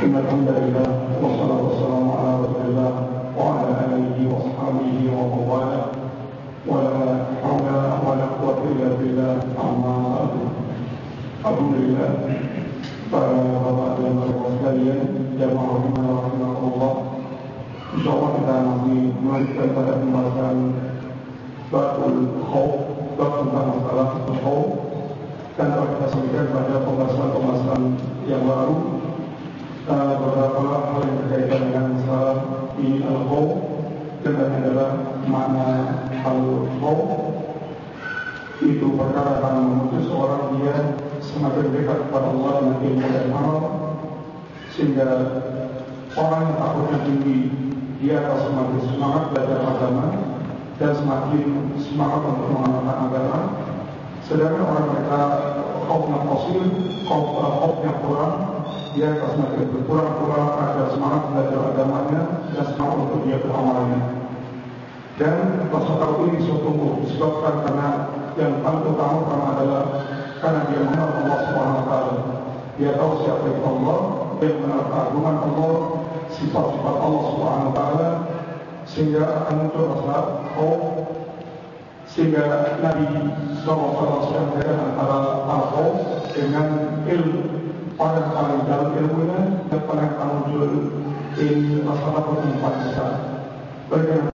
إن الحمد لله والصلاة والسلام على رسول الله وعلى آله وأصحابه ومن والاه ولا حول ولا قوة إلا بالله أما بعد. Alhamdulillah, para bapak dan ibu sekalian, jamaah rahimahullah. Insyaallah kita masih melanjutkan pada pembahasan babul khauf, bab tentang masalah khauf. Dan kalau kita sampaikan pada pembahasan yang baru, beberapa hal yang berkaitan dengan masalah ini al-khauf, dan adalah makna al-khauf itu perkara akan memutus seorang dia semakin dekat kepada Allah dengan ilmu dan amal, sehingga orang yang takutnya tinggi dia akan semakin semangat belajar agama dan semakin semangat untuk mengamalkan agama. Sedangkan orang mereka khaufnya qasil, khaufnya kurang, dia akan semakin berkurang agar semangat belajar agamanya dan semangat untuk dia beramalnya. Dan rasa takut ini sungguh disebabkan karena yang paling utama adalah karena dia mengenal Allah Subhanahu wa taala. Dia tahu siapa itu Allah, dia mengenal keagungan Allah, sifat-sifat Allah Subhanahu wa taala, sehingga akan muncul rasa khauf. Sehingga Nabi SAW membedakan antara al-khauf dengan ilmu. Orang paling dalam ilmunya dan paling akan muncul ini rasa takut yang paling besar. Bagaimana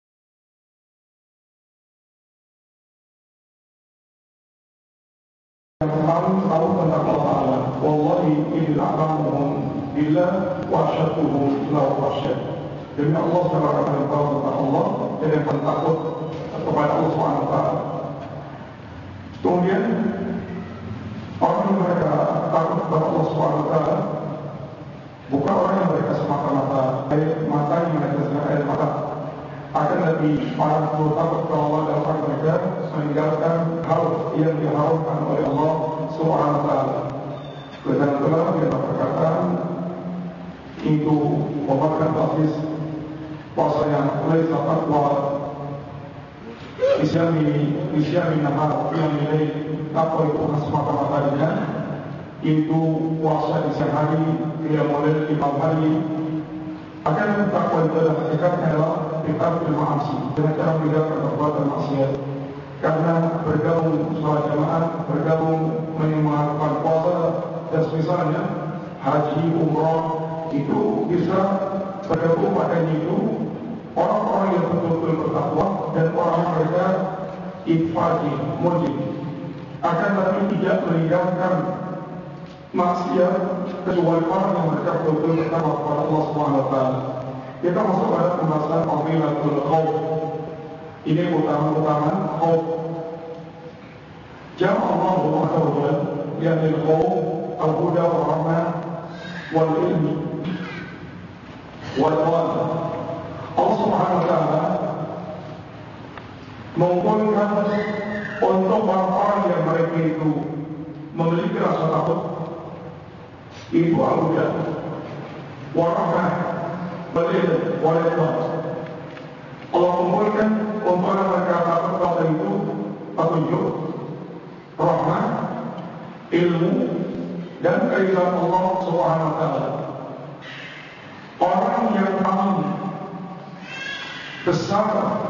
yang paling tahu tentang Allah Ta'ala, wallahi idil a'lamuhum billah wa asyatuhum lahu rasyad. Demi Allah secara paling tahu tentang Allah dan yang paling takut kepada Allah Subhanahu wa taala. Kemudian orang yang mereka takut kepada Allah Subhanahu wa taala bukan orang yang mereka semata-mata air mata yang mereka sedang air mata, akan lebih para takut kepada Allah dan orang mereka meninggalkan hal yang diharamkan oleh Allah Subhanahu wa taala. Dan telah kita perkataan itu merupakan basis puasa yang laisa taqwa isyami nahar yang nilai apa itu semata-matanya itu puasa di siang hari, dia mulai di malam hari. Akan takwa itu adalah hakikatnya adalah kita bermaksi dengan cara meninggalkan perbuatan maksiat. Karena bergabung sholat jamaah, bergabung menyemangatkan puasa dan semisalnya haji, umrah itu bisa bergabung padanya itu orang-orang yang betul-betul bertakwa dan orang mereka infaqih, mujib. Akan tapi tidak meninggalkan maksiat kecuali orang yang mereka betul-betul bertakwa kepada Allah Subhanahu wa taala. Kita masuk pada pembahasan fadilatul khauf. Ini utama-utama khauf. Jama Allah Azza wa Jalla yang khauf al-huda wa rahmah wal ilmi wal wa'd. Allah Subhanahu wa taala mengumpulkan untuk orang-orang yang mereka itu memiliki rasa takut itu al-huda wa rahmah wal ilmi wal wa'd. Allah mengumpulkan untuk mereka takut kepada itu petunjuk, rahmat, ilmu dan keridhaan Allah Subhanahu wa taala. Orang yang paling besar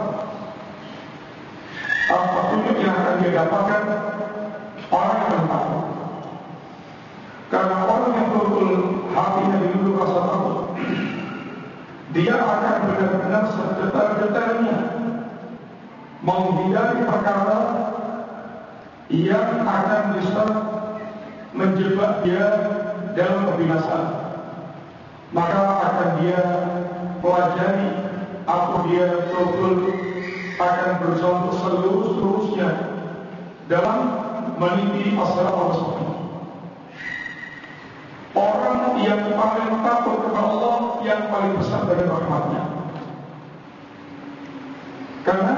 petunjuk yang akan dia dapatkan orang yang takut. Karena orang yang betul hatinya diluluh rasa takut, dia akan benar-benar sedetil-detilnya menghindari perkara yang akan bisa menjebak dia dalam kebinasaan. Maka akan dia pelajari atau dia betul akan berusaha untuk seluruh-seluruhnya dalam meniti as-sirat al-mustaqim. Orang yang paling takut kepada Allah yang paling besar dari rahmatnya. Karena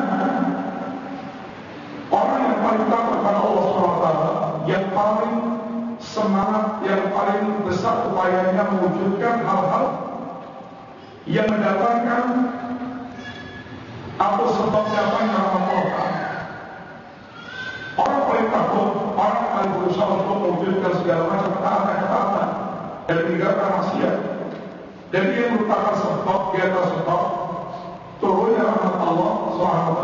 orang yang paling takut kepada Allah SWT, yang paling semangat, yang paling besar upayanya mewujudkan hal-hal yang mendatangkan atau sebab datangnya rahmat Allah. Orang paling takut, orang paling berusaha untuk mewujudkan segala macam ketaatan dan meninggalkan maksiat. dan dia merupakan sebab di atas sebab turunnya rahmat Allah SWT.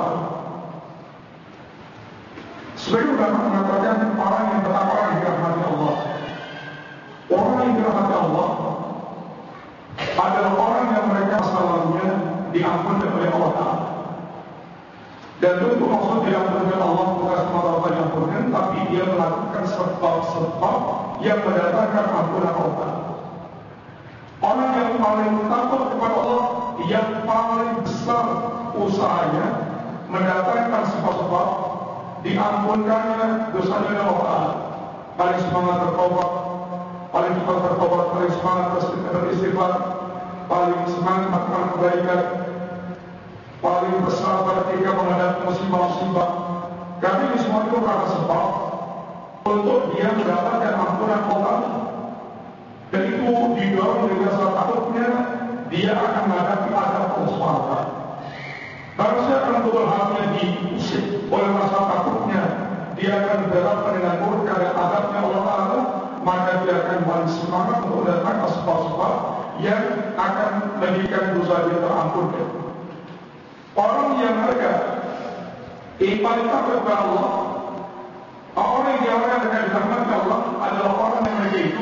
Sebagai ulama mengatakan orang yang bertakwa dirahmati Allah. Orang yang dirahmati Allah adalah orang yang mereka masa lalunya diampunkan oleh Allah Ta'ala. Dan itu maksud diampunkan Allah bukan semata-mata diampunkan, tapi dia melakukan sebab-sebab yang mendatangkan ampunan Allah. Orang yang paling takut kepada Allah, yang paling besar usahanya mendatangkan sebab-sebab diampunkannya dosanya oleh Allah Ta'ala. Paling semangat bertobat, paling cepat bertobat, paling semangat beristighfar, paling semangat melakukan kebaikan, paling bersabar ketika menghadapi musibah-musibah. Karena ini semua itu merupakan sebab untuk dia mendapatkan ampunan Allah. Dan itu didorong dengan rasa takutnya dia akan menghadapi azab Allah SWT. Manusia akan betul hatinya diusik oleh rasa takutnya, dia akan berhadapan dengan murka dan azabnya Allah Ta'ala, maka dia akan paling semangat untuk mendatangkan sebab-sebab yang akan menjadikan dosa dia terampunkan. Orang yang mereka paling takut kepada Allah, orang yang diarahkan dengan dirahmati Allah adalah orang yang mereka itu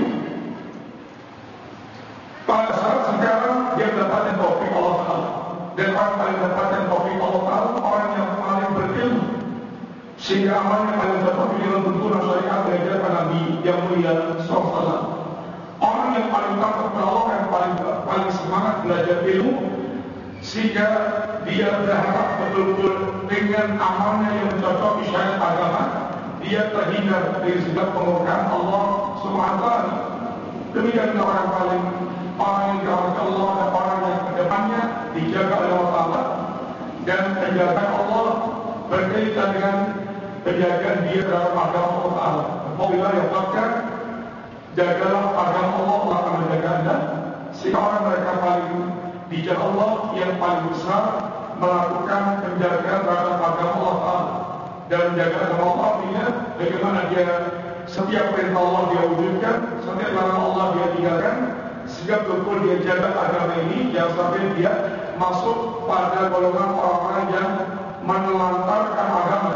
pada saat sekarang dia mendapatkan taufik Allah Ta'ala. Dan orang paling mendapatkan taufik Allah Ta'ala orang yang paling berilmu, sehingga amalnya paling terpenuhi dengan tuntunan syariat yang diajarkan Nabi yang mulia SAW. Orang yang paling takut kepada Allah, yang paling semangat belajar ilmu, sehingga dia berharap betul-betul dengan amalnya yang mencocoki syariat agama, dia terhindar dari segala pemurkaan Allah SWT. Demikian orang yang dirahmati Allah dan orang yang kedepannya dijaga oleh Allah Ta'ala, dan penjagaan Allah berkaitan dengan penjagaan dia terhadap agama Allah Ta'ala. Apabila yang bahkan jagalah agama Allah akan menjaga Anda. Sehingga orang mereka paling dijaga Allah yang paling besar melakukan penjagaan terhadap agama Allah Ta'ala. Dan menjaga agama Allah artinya bagaimana dia setiap perintah Allah dia wujudkan, setiap larangan Allah dia tinggalkan, sehingga betul dia jaga agama ini, jangan sampai dia masuk pada golongan orang-orang yang menelantarkan agama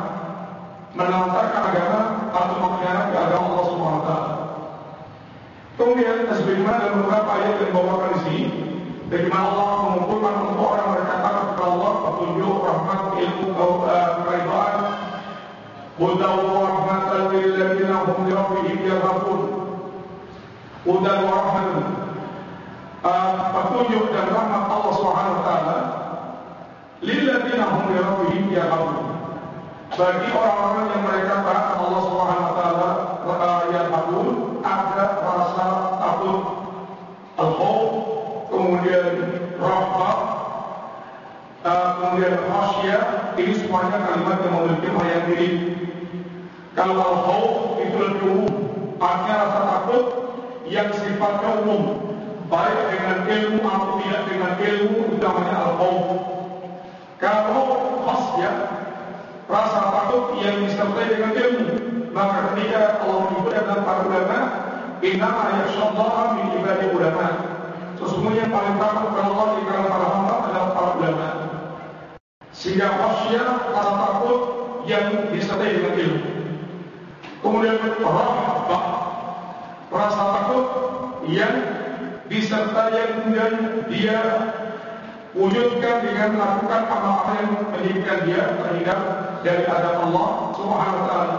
atau mengkhianati agama Allah SWT. Kemudian sebagaimana dalam beberapa ayat yang dibawakan di sini, bagaimana Allah mengumpulkan untuk orang mereka takut kepada Allah, petunjuk, rahmat, ilmu, keridhaan, hudan wa rahmatan lil ladzina hum li rabbihim yarhabun. Hudan wa rahmatan, petunjuk dan rahmat Allah SWT lil ladzina hum li rabbihim yarhabun, bagi orang-orang yang mereka taat Allah SWT yarhabun, ada rasa takut, al-khauf, kemudian rahmat, kemudian khasyah. Ini semuanya kalimat yang memiliki makna yang mirip. Kalau al-khauf itu lebih umum, artinya rasa takut yang sifatnya umum, baik dengan ilmu atau tidak dengan ilmu, itu namanya al-khauf. Kalau khasyah, rasa takut yang disertai dengan ilmu, maka ketika Allah menyebutkan dalam para ulama, innama yakhshallaha min ibadi ulama, sesungguhnya yang paling takut kepada Allah di kalangan para hamba adalah para ulama. Sehingga khasyah, rasa takut yang disertai dengan ilmu. Kemudian rahbah, rasa takut yang disertai yang kemudian dia wujudkan dengan melakukan amal-amal yang menjadikan dia terhindar dari azab Allah Subhanahu wa Ta'ala.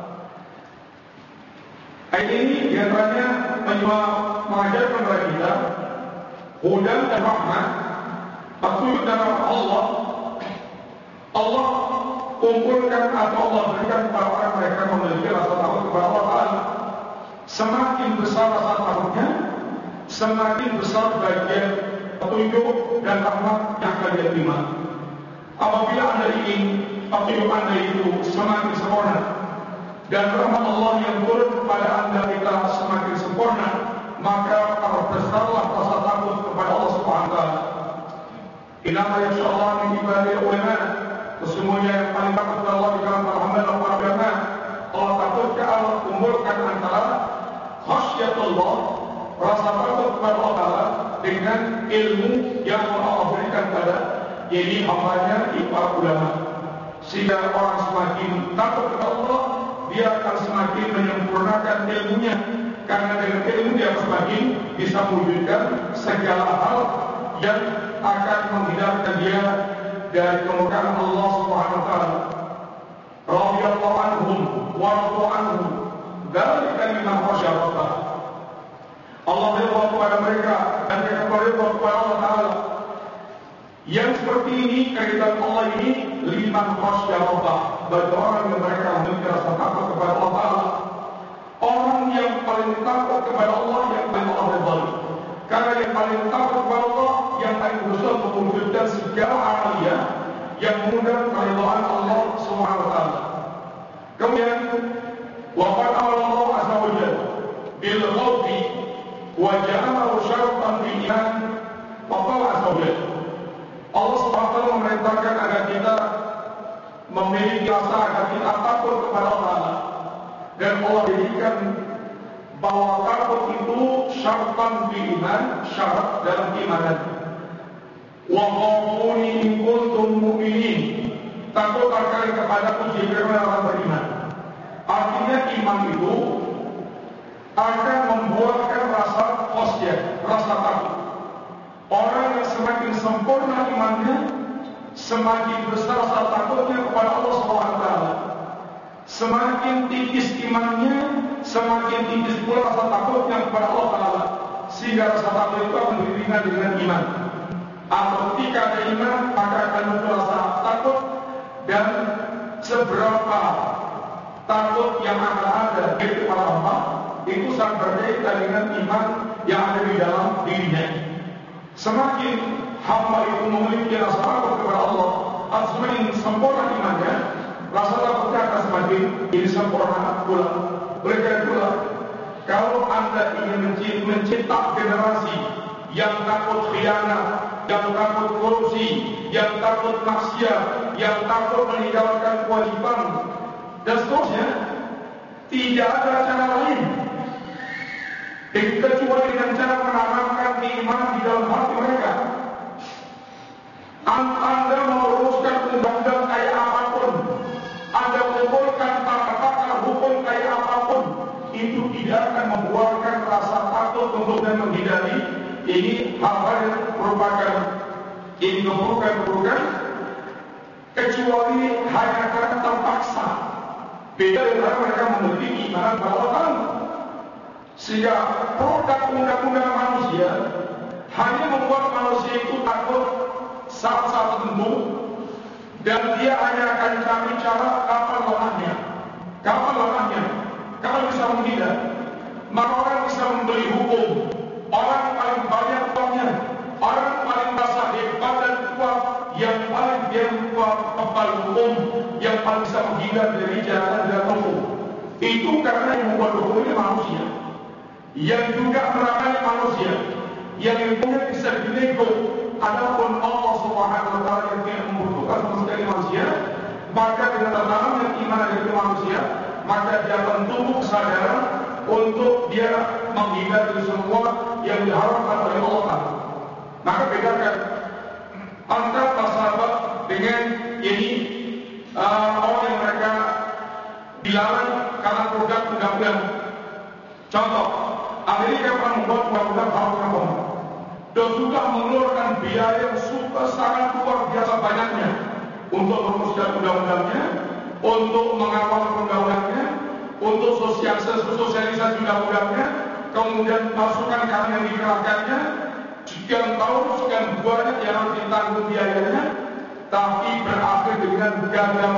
Ayat ini diantaranya mengajarkan kepada kita hudan dan rahmat, petunjuk dan rahmat Allah. Allah kumpulkan atau Allah berikan kepada orang mereka memiliki rasa takut kepada Allah Ta'ala. Semakin besar rasa takutnya, semakin besar bagian petunjuk dan rahmat yang akan dia terima. Apabila Anda ingin petunjuk Anda itu semakin sempurna dan rahmat Allah yang turun kepada Anda kita semakin sempurna, maka perbesarlah rasa takut kepada Allah Subhanahu wa Ta'ala. Innama yakhshallaha min ibadihi ulama, sesungguhnya yang paling takut kepada Allah di kalangan para hamba adalah para ulama. Allah takut ke Allah kumpulkan antara khasyatullah, rasa takut kepada Allah Ta'ala, dengan ilmu yang Allah berikan pada jadi hambanya para ulama, sehingga orang semakin takut kepada Allah, dia akan semakin menyempurnakan ilmunya, karena dengan ilmu dia semakin bisa mewujudkan segala hal yang akan menghindarkan dia dari kemurkaan Allah Subhanahu wa taala. Radhiyallahu anhum wa radu anhum, dzalika liman khasya rabbah. Allah ridha kepada mereka dan mereka ridha kepada Allah Taala. Yang seperti ini, keridhaan Allah ini liman khasya rabbah, bagi orang yang mereka memiliki rasa takut kepada Allah Taala. Orang yang paling takut kepada Allah yang paling Allah ridhai. Karena yang paling takut kepada Allah yang paling berusaha untuk mewujudkan segala amalia yang mengundang keridhaan Allah Subhanahu wa taala. Kemudian waqad amara Allah azza wa jalla bil khawfi wa ja'alahu syartan bil iman wa qala azza wa jalla. Allah Subhanahu wa taala memerintahkan agar kita memiliki rasa agar kita takut kepada Allah, dan Allah jadikan bahwa takut itu syartan bil iman, syarat dalam keimanan. Wa khafuni in kuntum mu'minin, takutlah kalian kepadaku jika kalian orang beriman. Artinya iman itu akan membuahkan rasa khasyah, rasa takut. Orang yang semakin sempurna imannya, semakin besar rasa takutnya kepada Allah SWT. Semakin tipis imannya, semakin tipis pula rasa takutnya kepada Allah Ta'ala. Sehingga rasa takut itu akan beriringan dengan iman. Atau ketika ada iman, maka akan muncul rasa takut. Dan seberapa takut yang akan ada di kepala hamba, itu sangat berkaitan dengan iman yang ada di dalam dirinya. Semakin hamba itu memiliki rasa takut kepada Allah, atau semakin sempurna imannya, rasa takutnya akan semakin ini sempurna pula. Oleh karena itulah, kalau Anda ingin mencetak generasi yang takut khianat, yang takut korupsi, yang takut maksiat, yang takut meninggalkan kewajiban, dan seterusnya, tidak ada cara lain kecuali dengan cara menanamkan keimanan di dalam hati mereka. Anda meluruskan undang-undang kayak apapun, Anda mengumpulkan tata-tata hukum kayak apapun, itu tidak akan membuahkan rasa takut untuk dan menghindari ini hal-hal yang merupakan ini keburukan, kecuali hanya karena terpaksa. Beda dengan mereka memiliki iman bahwa tahu. Sehingga produk undang-undang manusia hanya membuat manusia itu takut saat-saat tertentu, dan dia hanya akan cari cara kapan lelahnya, kapan bisa menghindar. Maka orang bisa membeli hukum, orang paling banyak uangnya, orang paling merasa hebat dan kuat, yang paling dia kuat kepala hukum, yang paling bisa menghindar dari jalan hukum. Itu karena yang membuat hukum ini manusia, yang juga merakani manusia, yang ilmunya bisa dinego. Adapun Allah Subhanahu wa taala yang tidak membutuhkan sama sekali manusia, maka dengan tertanamnya iman dari manusia, maka dia akan tumbuh kesadaran untuk dia menghindari semua yang diharapkan oleh Allah. Maka bedakan antara sahabat dengan ini orang yang mereka dilarang karena produk undang-undang. Contoh, Amerika pernah membuat undang-undang hak dan sudah mengeluarkan biaya yang sangat luar biasa banyaknya untuk merumuskan undang-undangnya, untuk mengawal undang-undangnya, untuk sosialisasi undang-undangnya, kemudian masukan kami yang dikerahkannya, sekian tahun, sekian banyak yang harus ditanggung biayanya, tapi berakhir dengan gagal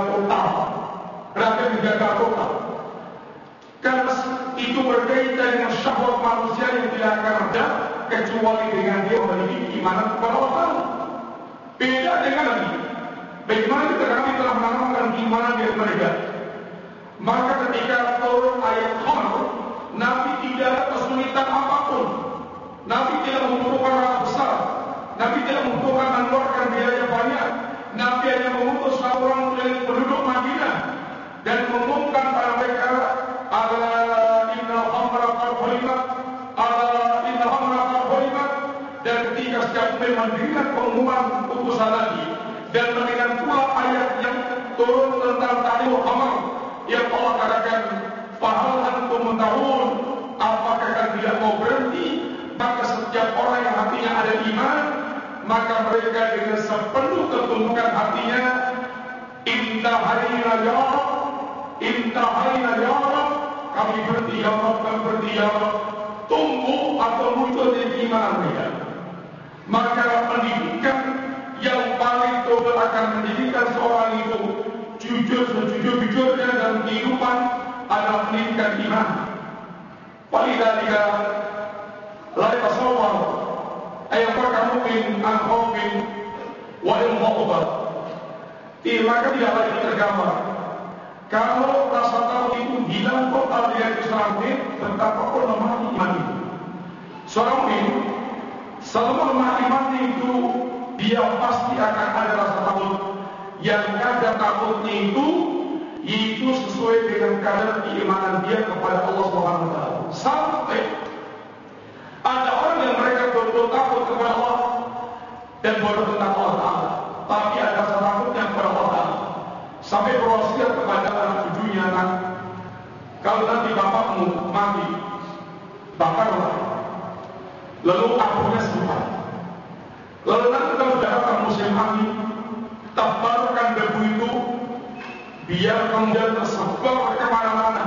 total. Karena itu berkaitan dengan syahwat manusia yang tidak akan reda kecuali dengan dia memiliki keimanan kepada Allah. Beda dengan lagi, bagaimana kita kami telah menanamkan keimanan di mereka. Maka ketika turun ayat khamr, Nabi tidak ada kesulitan apapun, Nabi tidak membutuhkan rasa besar, Nabi tidak membutuhkan mengeluarkan biaya banyak. Nabi hanya mengutus seorang penduduk Madinah dan mengumumkan pada mereka, ala inna khamra qad hulimat, ala inna khamra qad hulimat, dan mendirikan pengumuman putusan Nabi dan mendengar pula ayat yang turun tentang tahrim khamar yang Allah katakan fahal antum muntahun, apakah kalian tidak mau berhenti? Maka setiap orang yang hatinya ada iman, maka mereka dengan sepenuh ketundukan hatinya intahayna ya Rab, intahayna ya Rab, kami berhenti ya Rab, kami berhenti ya Rab, tumbuh atau muncul dari iman mereka. Maka pendidikan yang paling tobel akan menjadikan seorang itu jujur sejujur-jujurnya dalam kehidupan adalah pendidikan iman. Walidhalika la yatasawwar ayyafaka mu'min an khawfin wa ilmu'ubat. Maka tidak lagi tergambar kalau rasa takut itu hilang total dari seorang mukmin, betapa pun lemah iman itu. Seorang mukmin selama lemah iman itu dia pasti akan ada rasa takut. Yang kadar takutnya itu sesuai dengan kadar keimanan dia kepada Allah Subhanahu wa taala. Sampai ada orang yang mereka betul-betul takut kepada Allah dan baru tentang Allah Taala, tapi ada rasa takutnya kepada Allah Taala. Sampai berwasiat kepada anak cucunya, nak, kalau nanti bapakmu mati, bakarlah, lalu abunya simpan. Lalu nanti kalau sudah datang musim angin, tebarkan debu itu, biar kemudian tersebar kemana-mana.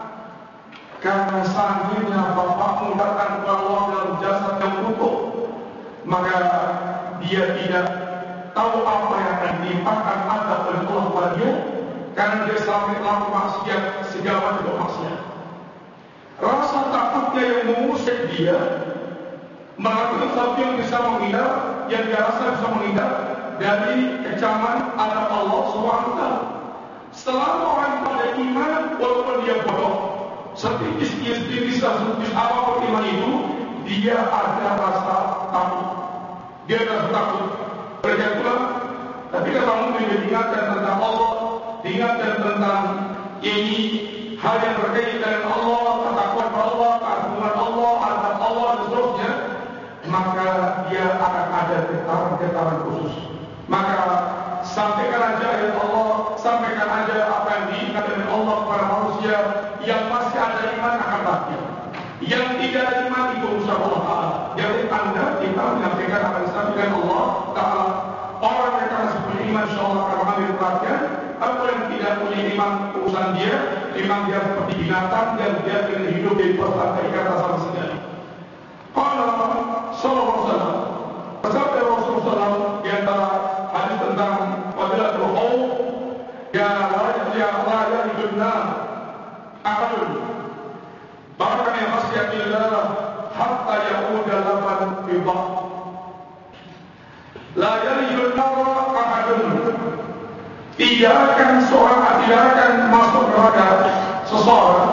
Karena seandainya bapakmu datang kepada Allah dalam jasad yang utuh, maka dia tidak tahu apa yang akan ditimpakan azab oleh Allah kepada dia, karena dia selama melakukan maksiat, segala macam maksiat. Rasa takutnya yang mengusik dia melakukan sesuatu yang bisa menghindar, yang dia rasa bisa menghindar dari kecaman azab Allah SWT. Selama orang itu ada iman, walaupun dia bodoh, setinggi apapun iman itu, dia ada rasa takut. Dia ada rasa takut. Oleh pula, tapi kalau mungkin diingatkan tentang Allah, diingatkan tentang ini hal yang berkaitan dengan Allah, ketakwaan kepada Allah, keagungan Allah, azab Allah dan seterusnya, maka dia akan ada getaran-getaran khusus. Maka sampaikan aja ayat Allah, sampaikan aja apa yang diingatkan oleh Allah kepada manusia yang masih ada iman akan bahagia. Yang tidak ada iman itu usaha Allah Ta'ala. Jadi anda kita menyampaikan apa yang disampaikan Allah Ta'ala. Orang yang masih punya iman insyaAllah akan mengambil perhatian. Apa yang tidak punya iman urusan dia, memang dia seperti binatang dan dia ingin hidup di perasaan terikat sama sekali. Qala sallallahu alaihi wasallam, bersabda Rasulullah di antara hadis tentang fadilatul khauf, ya la yajidna ahadun bahkan yang khasyatillah hatta yauda laban bidha. La yajidna ahadun, tidak akan masuk neraka seseorang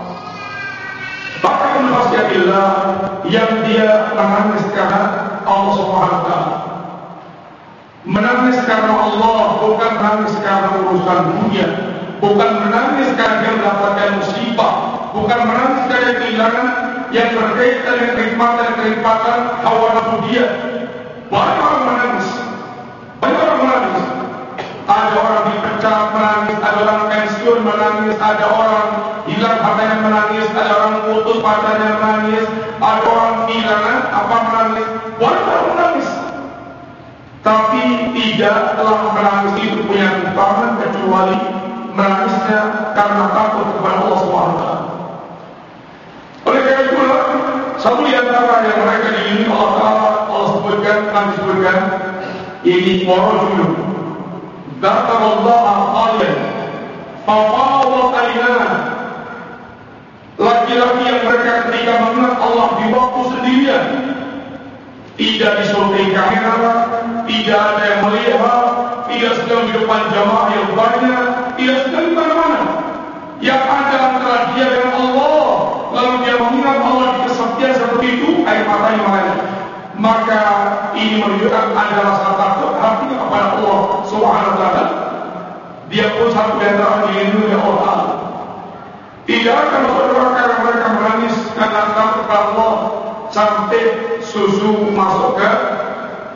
bahkan khasyatillah yang dia menangis karena Allah Subhanahu wa taala. Menangis karena Allah, bukan menangis karena urusan dunia, bukan menangis karena dia mendapatkan musibah, bukan menangis karena kehilangan yang berkaitan dengan kenikmatan hawa nafsu dia. Banyak orang menangis, banyak orang menangis. Ada orang dipecat menangis, ada orang pensiun menangis, ada orang hilang hartanya menangis, ada orang putus pacarnya menangis, ada orang kehilangan apa menangis. Banyak orang menangis, tapi tidak telah menangis itu punya timbangan kecuali menangisnya karena takut kepada Allah SWT. Oleh karena itulah satu di antara yang mereka diingini Allah Ta'ala, Allah sebutkan, Nabi sebutkan, ini warajulun dzakarallaha khaliyan fafadat aynah, laki-laki yang mereka ketika mengingat Allah di waktu sendirian, tidak disurvei kamera, tidak ada yang melihat, tidak sedang di depan jamaah yang banyak, tidak sedang di mana-mana. Yang ada antara dia dengan Allah, lalu dia mengingat Allah di kesepian seperti itu, air matanya mengalir. Maka ini menunjukkan ada rasa takut hatinya kepada Allah Subhanahu wa taala. Dia pun satu di antara dilindungi oleh Allah. Tidak akan berdoa karena mereka menangis karena takut kepada Allah sampai susu masuk ke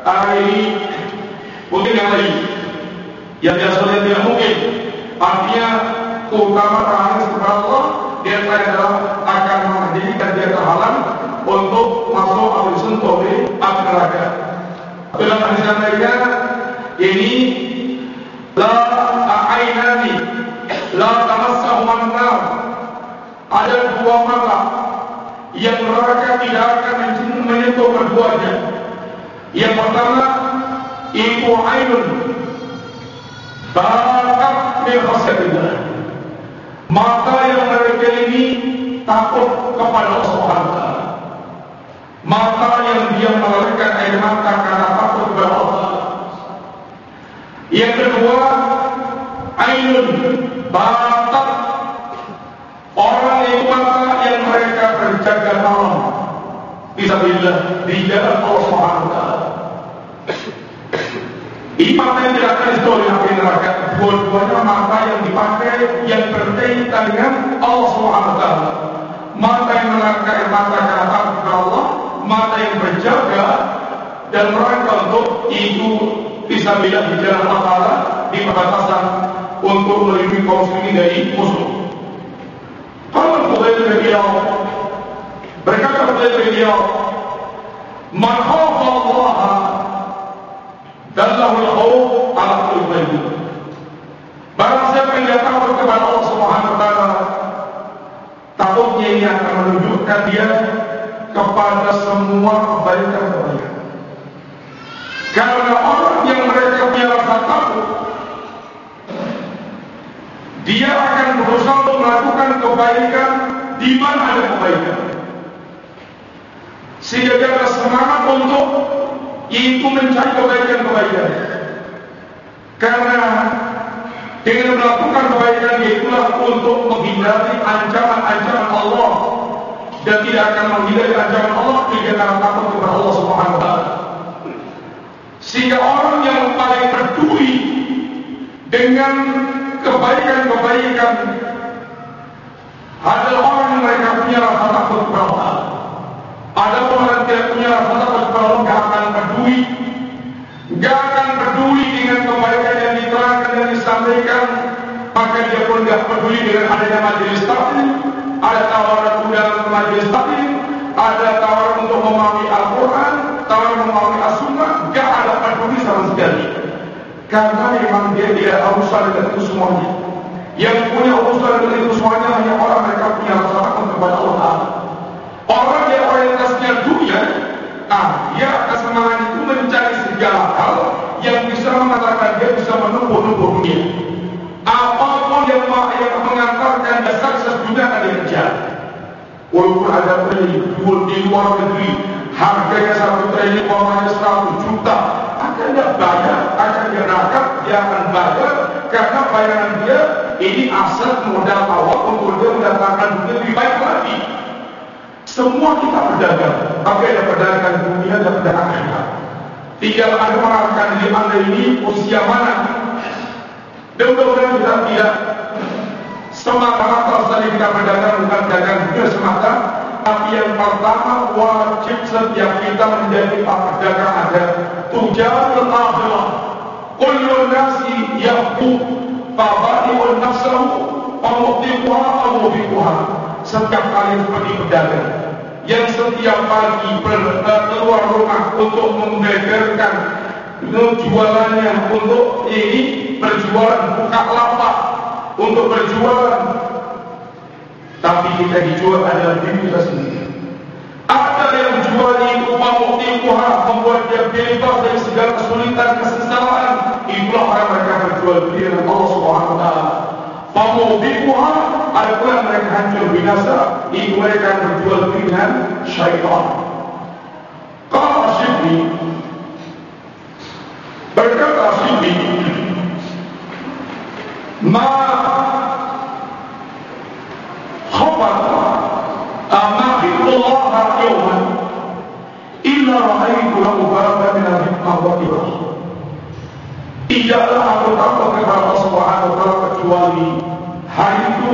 ini mungkin yang lain yang biasanya tidak mungkin. Artinya keutamaan kepada Allah dia adalah akan menjadikan dia terhalang untuk masuk atau disentuh di api neraka. Dalam hadis yang lainnya ini la a'ainani la tamassahu an-nar, ada dua mata yang neraka tidak akan menyentuh keduanya. Yang pertama ibu ainun bakat min khasyatillah, mata yang mereka ini takut kepada Allah Subhanahu wa taala, mata yang dia mengalirkan air mata karena takut kepada Allah. Yang kedua ainun bakat, orang yang mata yang mereka berjaga malam fisabilillah di jalan Allah Subhanahu wa taala. Ini mata yang tidak akan disebut api neraka. Dua-duanya mata yang dipakai yang berkaitan dengan Allah Subhanahu wa taala. Mata yang mengalirkan air mata karena takut kepada Allah, mata yang berjaga dan merangka untuk itu fisabilillah di jalan Allah Taala di perbatasan untuk melindungi kaum muslimin dari musuh. Kalau Fudail bin Iyad berkata, Fudail bin Iyad, man khafa Allah dallahu al-khawf ala kulli bayd. Barang siapa yang takut kepada Allah Subhanahu wa taala, takutnya ini akan menunjukkan dia kepada semua kebaikan-kebaikan. Karena orang yang mereka punya rasa takut, dia akan berusaha untuk melakukan kebaikan di mana ada kebaikan, sehingga dia ada semangat untuk itu mencari kebaikan-kebaikan. Karena dengan melakukan kebaikan itulah untuk menghindari ancaman-ancaman Allah, dan tidak akan menghindari ancaman Allah jika karena takut kepada Allah Subhanahu wa taala. Sehingga orang yang paling peduli dengan kebaikan-kebaikan adalah orang yang mereka punya rasa takut kepada Allah. Ada orang yang tidak punya rasa takut kepada Allah, gak akan peduli, gak akan peduli dengan kebaikan yang diterangkan dan disampaikan, maka dia pun gak peduli dengan adanya majelis taklim, ada tawaran undangan majelis taklim, ada tawaran untuk memahami Al-Quran, tawaran memahami As-Sunnah, gak ada peduli sama sekali. Karena memang dia tidak urusan dengan itu semuanya. Yang punya urusan dengan itu semuanya hanya orang mereka punya rasa takut kepada Allah. Orang yang orientasinya dunia, dia akan semangat itu mencari segala hal yang bisa mengatakan dia bisa menumpuk dunia. Apapun yang mengantarkan dia sukses dunia akan dikejar. Walaupun ada triliun di luar negeri, harganya 1 triliun, uangnya 100 juta, akan dia bayar, akan dia rakyat, dia akan bayar, karena bayaran dia ini aset modal awal untuk dia mendatangkan dunia lebih baik lagi. Semua kita berdagang, tapi ada perdagangan dunia dan perdagangan akhirat. Tinggal ada mengatakan diri anda ini usia mana. Dan mudah-mudahan kita tidak semata-mata saling kita berdagang, bukan dagang dunia semata. Tapi yang pertama wajib setiap kita menjadi pedagang ada tujarul akhirah. Kullu nasi yaqu fabai'un nafsahu wa muqtiquha wa mubiquha. Setiap kali seperti pedagang yang setiap pagi keluar rumah untuk membeberkan jualannya, untuk ini berjualan, buka lapak untuk berjualan, tapi kita dijual adalah diri kita sendiri. Ada yang jual itu pamuktiquha, membuat dia bebas dari segala kesulitan, kesengsaraan. Itulah orang mereka berjual diri dengan Allah Subhanahu wa taala. Pamuktiquha, ada pula mereka hancur binasa, itu mereka berjual diri dengan syaitan. Kalau Asyibni berkata, Asyibni Allah yawman illa ra'aitu lahu baban min al-hikmah wa ibrah. Tidaklah aku takut kepada Allah Subhanahu wa taala kecuali hari itu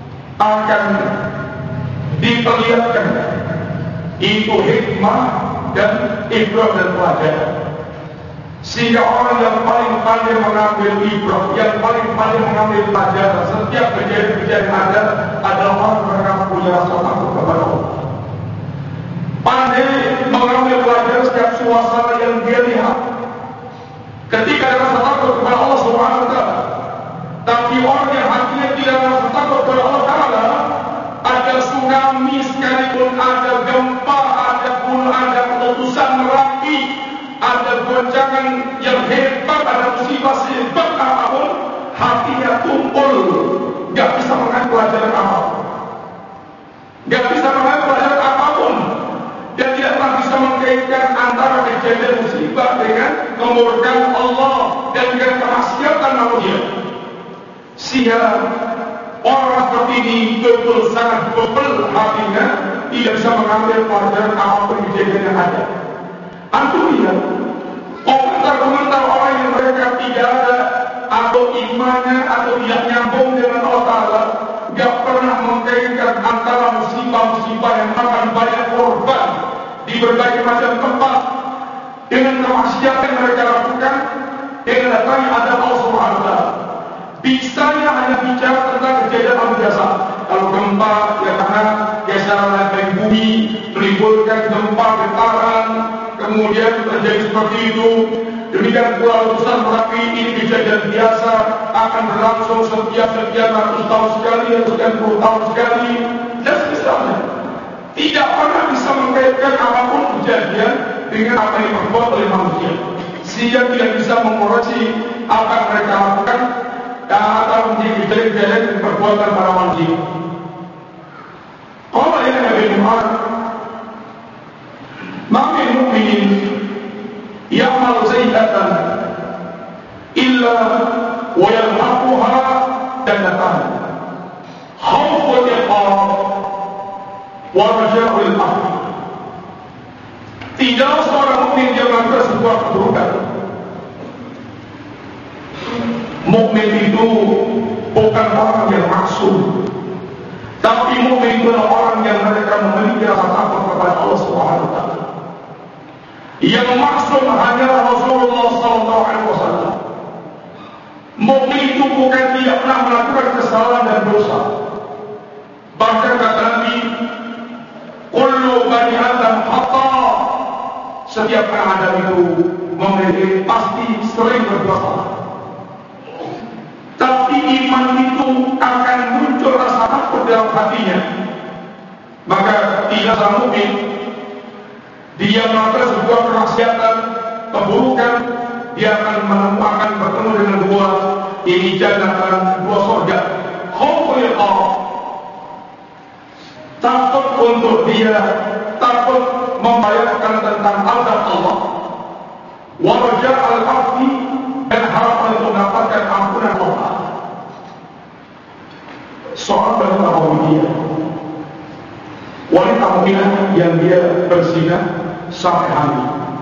akan diperlihatkan itu hikmah dan ibrah dan pelajaran. Sehingga orang yang paling pandai mengambil ibrah, yang paling pandai mengambil pelajaran setiap kejadian-kejadian ada adalah orang yang punya rasa takut kepada Allah. Pandai mengambil pelajaran setiap suasana yang dia lihat. Ketika ada rasa takut kepada Allah Subhanahu wa Ta'ala. Tapi orang yang hatinya tidak rasa takut kepada Allah Ta'ala, ada tsunami sekalipun, ada gempa, ada letusan Merapi, ada goncangan yang hebat, ada musibah sehebat apapun, hatinya tumpul, gak bisa mengambil pelajaran apapun, gak bisa mengambil pelajaran apapun, dan tidak pernah bisa mengkaitkan antara kejadian musibah dengan kemurkaan Allah dan dengan kemaksiatan manusia. Sehingga orang seperti ini betul sangat bebel hatinya, tidak bisa mengambil pelajaran apapun kejadian yang ada. Antum lihat komentar-komentar orang yang mereka tidak ada atau imannya atau tidak nyambung dengan Allah Ta'ala, gak pernah mengkaitkan antara musibah-musibah yang makan banyak korban di berbagai macam tempat dengan kemaksiatan yang mereka lakukan dengan datangnya adab Allah Subhanahu wa Ta'ala. Bisanya hanya bicara tentang kejadian alam biasa. Kalau gempa, ya karena geseran lempeng bumi menimbulkan gempa getaran, kemudian terjadi seperti itu. Demikian pula letusan Merapi, ini kejadian biasa, akan berlangsung setiap sekian ratus tahun sekali, sekian puluh tahun sekali, dan sebagainya. Tidak pernah bisa mengkaitkan apapun kejadian dengan apa yang diperbuat oleh manusia, sehingga tidak bisa mengoreksi apa yang mereka lakukan atau menjadi kejadian perbuatan para manusia. Qala ya Nabi Muhammad, ma min mu'minin ya'mal sayyi'atan illa wa yalhaquha jannatan khawful iqab wa raja'ul afw. Tidak seorang mukmin yang melakukan sebuah keburukan. Mukmin itu bukan orang yang maksum, tapi mukmin itu adalah orang yang mereka memiliki rasa takut kepada Allah Subhanahu wa Ta'ala. Yang maksum hanyalah Rasulullah SAW. Mukmin itu bukan tidak pernah melakukan kesalahan dan dosa. Bahkan kata Nabi, kullu bani Adam khata. Setiap anak Adam itu memiliki pasti sering berbuat salah. Tapi iman itu akan muncul rasa takut dalam hatinya. Maka tidak seorang mukmin dia melakukan sebuah kemaksiatan, keburukan, dia akan bertemu dengan dua ini jannatan, dua surga. Khauful iqab, takut untuk dia, takut membayangkan tentang azab Allah. Wa raja'al afwi, dan harapan untuk mendapatkan ampunan Allah. Seorang wanita mukminah, wanita mukminah yang dia berzina sampai hamil.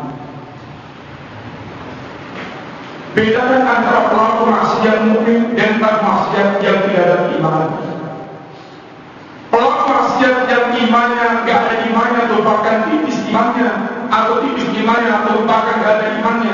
Bedakan antara pelaku maksiat mukmin dan pelaku maksiat yang tidak ada iman. Pelaku maksiat yang imannya gak ada imannya atau bahkan tipis imannya, atau tipis imannya atau bahkan gak ada imannya,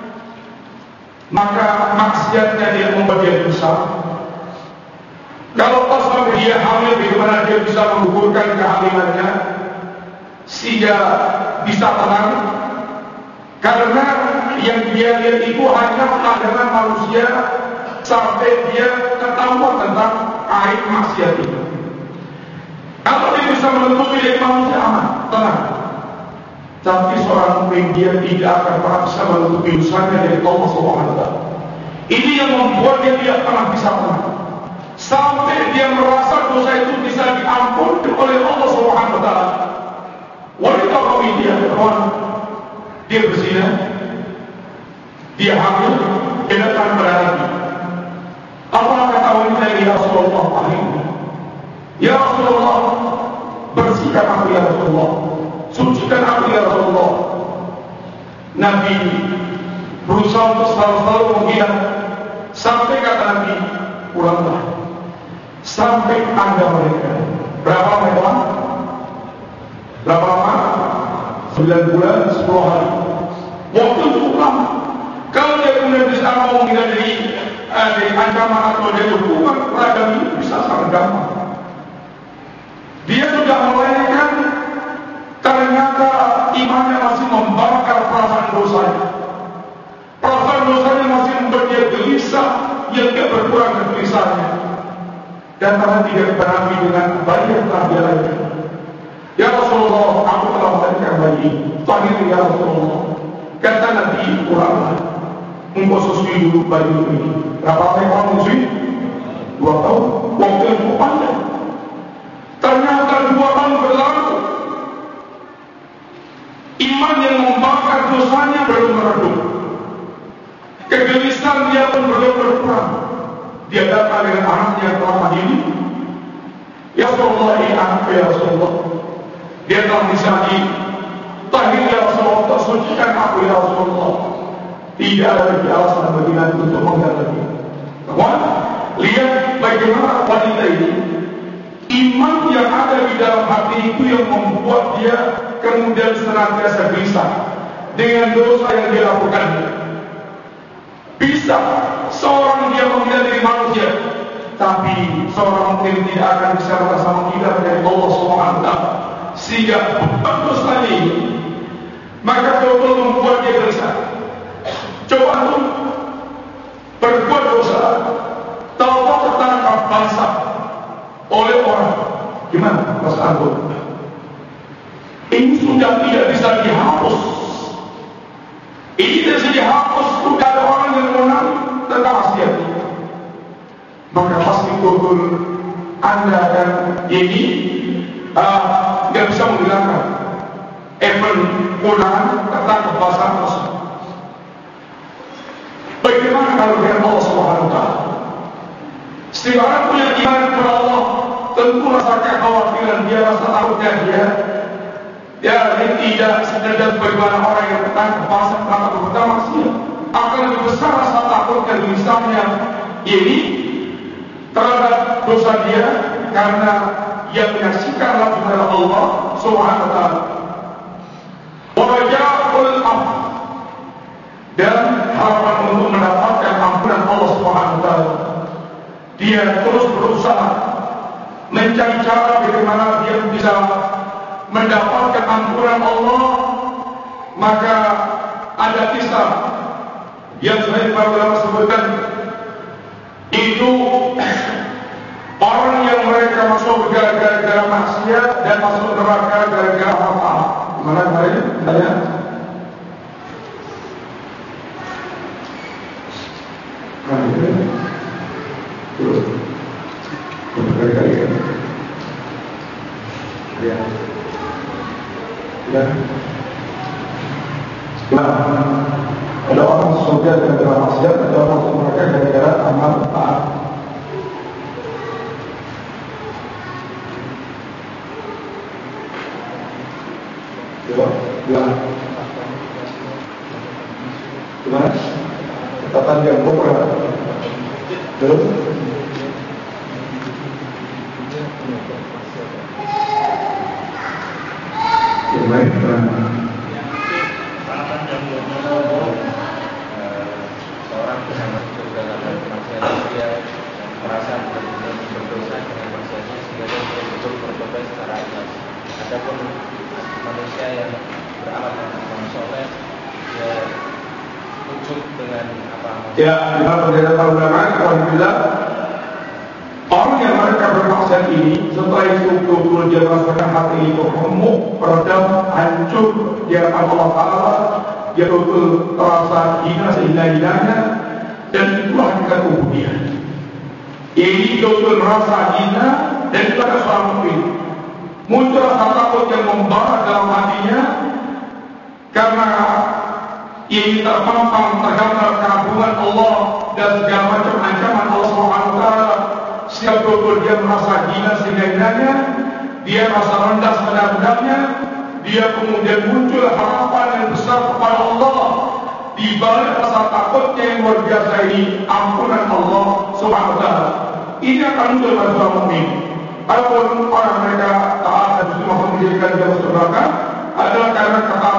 maka maksiatnya dia membagian besar. Kalau pas sampai dia hamil, bagaimana dia bisa menggugurkan kehamilannya sehingga bisa tenang? Karena yang dia lihat itu hanya pandangan manusia sampai dia ketahuan tentang aib maksiat itu. Kalau dia bisa menutupi dari manusia, aman, tenang. Tapi seorang mukmin dia tidak akan pernah bisa menutupi dosanya dari Allah Subhanahu wa Ta'ala. Ini yang membuat dia tidak pernah bisa tenang, sampai dia merasa dosa itu bisa diampuni oleh Allah Subhanahu wa Ta'ala. Wanita kawin dia berzina, dia hamil, dia datang kepada Nabi. Apa kata wanita ini? Ya Rasulullah, ya Rasulullah, bersihkan aku ya Rasulullah, sucikan aku ya Rasulullah. Nabi berusaha untuk selalu menghina, sampai kata Nabi, pulanglah, sampai Anda mereka. Berapa lama? 9 bulan 10 hari. Waktu cukup lama. Kalau dia kemudian bisa mau menghindari dari ancaman atau dari hukuman, ragam ini bisa sangat gampang. Dia sudah melainkan ternyata imannya masih membakar perasaan dosanya. Perasaan dosanya masih membuat dia gelisah, yang tidak berkurang kegelisahannya. Dan karena tidak berapi dengan bayi yang telah dia lahirkan. Ya Rasulullah, aku telah melahirkan bayi. Tahir ya Rasulullah. Kata Nabi, ulama mengkhususkan dulu bayi ini. Berapa tahun muslim? 2 tahun. Waktu yang cukup panjang. Ternyata 2 tahun berlalu. Iman yang membakar dosanya belum meredup. Kegelisahan dia pun belum berkurang. Dia datang dengan anaknya yang telah ini. Ya Rasulullah, ini anakku ya Rasulullah. Dia telah disadi. Tahir ya Rasulullah, tersucikan aku ya Rasulullah. Tidak ada lagi alasan bagi Nabi untuk mengganti. Teman, lihat bagaimana wanita ini. Iman yang ada di dalam hati itu yang membuat dia kemudian senantiasa gelisah dengan dosa yang dia lakukan. Bisa seorang dia menghindari manusia, tapi seorang mungkin tidak akan bisa merasa menghindar dari Allah SWT. Sehingga beban dosa ini maka betul membuat dia gelisah. Coba tuh berbuat dosa, tahu tertangkap basah oleh orang, gimana perasaan tuh? Ini sudah tidak bisa dihapus. Ini tidak bisa dihapus. Sudah ada orang yang menang tentang maksiat. Maka pasti betul Anda dan ini tidak bisa menghilangkan even pulangan tentang kebasahan tersebut. Bagaimana kalau dengan Allah SWT? Setiap orang punya iman kepada Allah, tentu rasa kekhawatiran dia, rasa takutnya dia tidak sekedar bagaimana orang yang tentang kebasahan atau berbuat maksiat. Akan lebih besar rasa takut dan gelisahnya ini terhadap dosa dia karena ia menyaksikan langsung dari Allah Subhanahu wa taala. Wajahul afw, dan harapan untuk mendapatkan ampunan Allah Subhanahu wa taala. Dia terus berusaha mencari cara bagaimana dia bisa mendapatkan ampunan Allah. Maka ada kisah yang saya baru sebutkan, itu orang yang mereka masuk gara-gara maksiat dan masuk neraka gara-gara apa? Gimana kalian? Kalian? Terus berkali-kali. Ya. Ya. Nah, ada orang surga gara-gara maksiat, ada orang masuk neraka gara-gara amal taat. Gimana? Ketatan yang pernah belum? Yang lain pernah? Seorang sangat berdalam maksiat, dia merasa berdosa dengan maksiatnya sehingga dia betul bertobat secara ikhlas. Adapun manusia yang beramal soleh, dia muncul dengan apa? Ya, dalam penjelasan ulama, alhamdulillah, orang yang mereka bermaksiat ini, setelah itu betul dia merasakan hati itu remuk, peredam, hancur di hadapan Allah Taala, dia betul terasa hina sehina-hinanya, dan itulah hakikat ubudiyah. Ini betul merasa hina dan itu ada seorang mukmin. Muncul rasa takut yang membara dalam hatinya karena ini terpampang tergambar keagungan Allah dan segala macam ancaman Allah SWT. Setiap betul dia merasa hina sehingga-hinanya, dia merasa rendah sebenar-benarnya, dia kemudian muncul harapan yang besar kepada Allah. Di balik rasa takutnya yang luar biasa ini, ampunan Allah SWT. Ini akan muncul pada seorang mukmin. Adapun orang mereka taat dan justru masuk menjadikan dia masuk neraka adalah karena ketaatan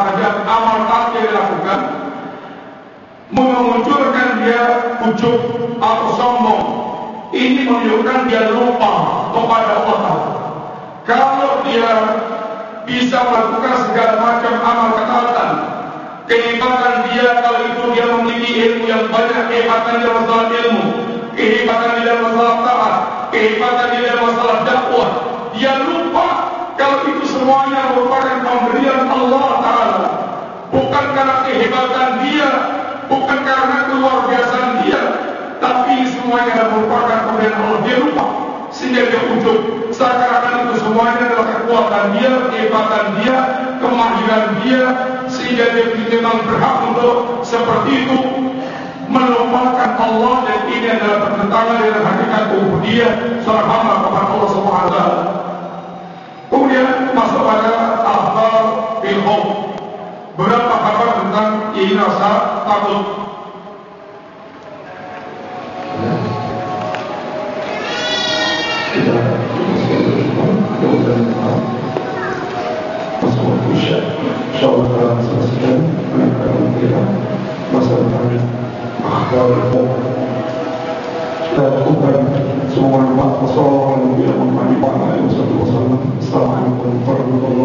dia ujub atau sombong, ini menunjukkan dia lupa kepada Allah Ta'ala. Kalau dia bisa melakukan segala macam amal ketaatan, kehebatan dia kalau itu dia memiliki ilmu yang banyak, kehebatan dia masalah ilmu, kehebatan dia masalah taat, kehebatan dia masalah dakwah, dia lupa kalau itu semuanya merupakan pemberian Allah Ta'ala, bukan karena kehebatan dia, bukan karena keluar biasaan dia, tapi semuanya merupakan pemberian Allah. Dia lupa sehingga dia ujub, seakan-akan itu semuanya adalah kekuatan dia, kehebatan dia, kemahiran dia, sehingga dia memang berhak untuk seperti itu, melupakan Allah. Dan ini adalah bertentangan dengan hakikat ubudiyah seorang hamba kepada Allah Subhanahu wa taala. Kemudian masuk pada akhbar bil khauf. Berapa kabar tentang ini rasa takut. InsyaAllah dalam selesai mengenai kita masalah akhbar bil kita lakukan semua manfaat wassalamualaikum warahmatullahi wabarakatuh. Assalamualaikum warahmatullahi wabarakatuh.